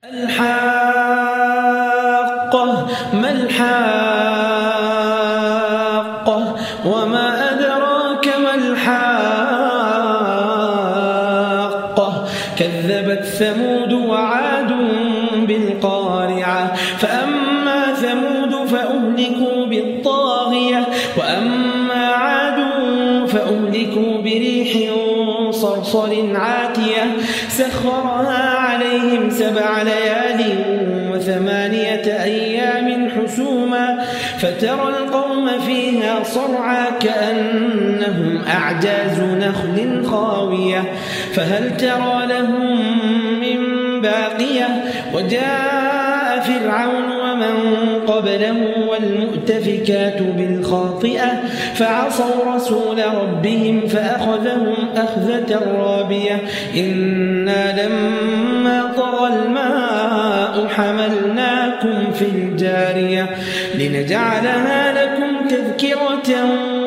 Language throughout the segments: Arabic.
الحاقة ما الحاقة وما أدراك ما الحاقة كذبت ثمود وعاد بالقارعة فأما ثمود فأهلكوا بالطاغية وأما عاد فأهلكوا بريح صرصر عاتية سخرها عليهم 7 ليال و8 أيام حسوما فترى القوم فيها صرعى كأنهم أعجاز نخل خاوية فهل ترى لهم من باقية وجاء فرعون ومن قبله والمؤتفكات بالخاطئة فعصوا رسول ربهم فأخذهم أخذة رابية إنا لما طغى الماء حملناكم في الجارية لنجعلها لكم تذكرة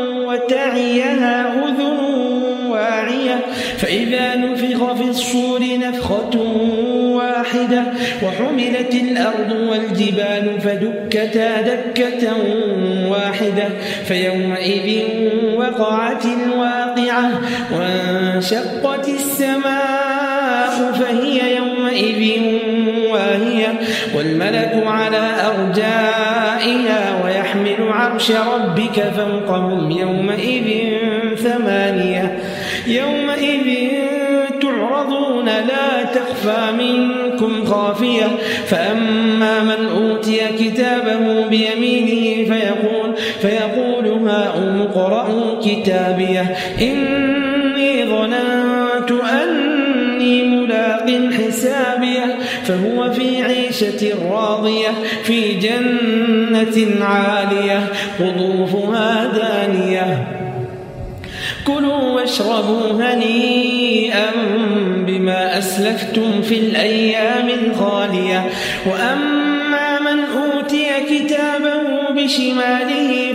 وتعيها أذن واعية فإذا نفخ في الصور نفخة واحدة وحملت الأرض والجبال فدكتا دكة واحدة فيومئذ وقعت الواقعة وانشقت السماء فهي يومئذ واهية والملك على أرجائها ويحمل عرش ربك فوقهم يومئذ 8 يومئذ تعرضون لا تخفى منكم خافية فأما من أوتي كتابه بيمينه فيقول هاؤم اقرءوا كتابيه إني ظننت أني ملاق حسابيه فهو في عيشة راضية في جنة عالية قطوفها دانية كلوا واشربوا هنيئا بما أسلفتم في الأيام الخالية وأما من أوتي كتابه بشماله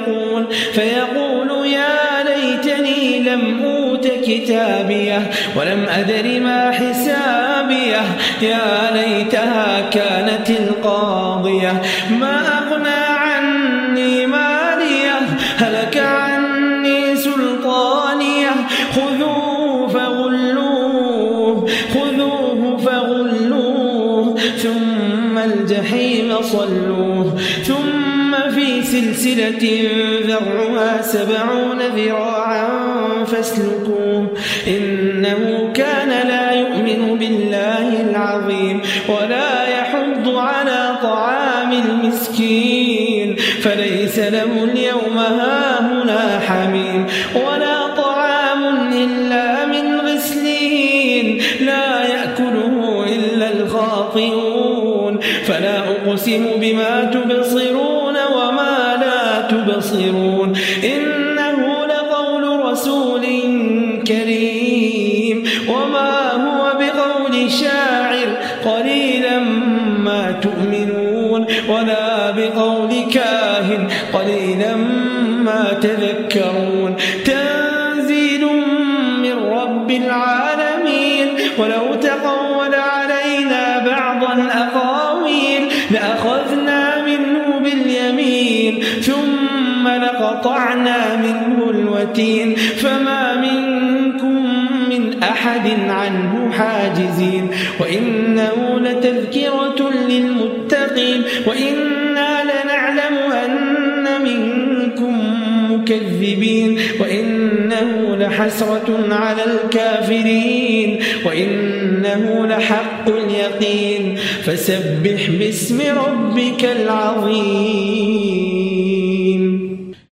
فيقول يا ليتني لم أوت كتابيه ولم أدر ما حسابيه يا ليتها كانت القاضية ما أغنى عني ماليه هلك عني سلطانيه خذوه فغلوه ثم الجحيم صلوه ثم في سلسلة ذرعها 70 ذراعا فاسلكوه إنه كان لا يؤمن بالله العظيم ولا يحض على طعام المسكين فليس له اليوم هاهنا حميم ولا طعام إلا من غسلين لا يأكله إلا الخاطئون فلا أقسم بما تبصرون وما لا تبصرون إنه لقول رسول كريم وما هو بقول شاعر قليلا ما تؤمنون ولا بقول كاهن قليلا ما تذكرون تنزيل من رب العالمين ولو تقول علينا بعض الأقاويل لأخذنا منه باليمين ثم لقطعنا منه الوتين فما منكم من أحد عنه حاجزين وإنه لتذكرة للمتقين وإنا لنعلم أن منكم مكذبين وإنه لحسرة على الكافرين وإنه لحق اليقين فسبح باسم ربك العظيم.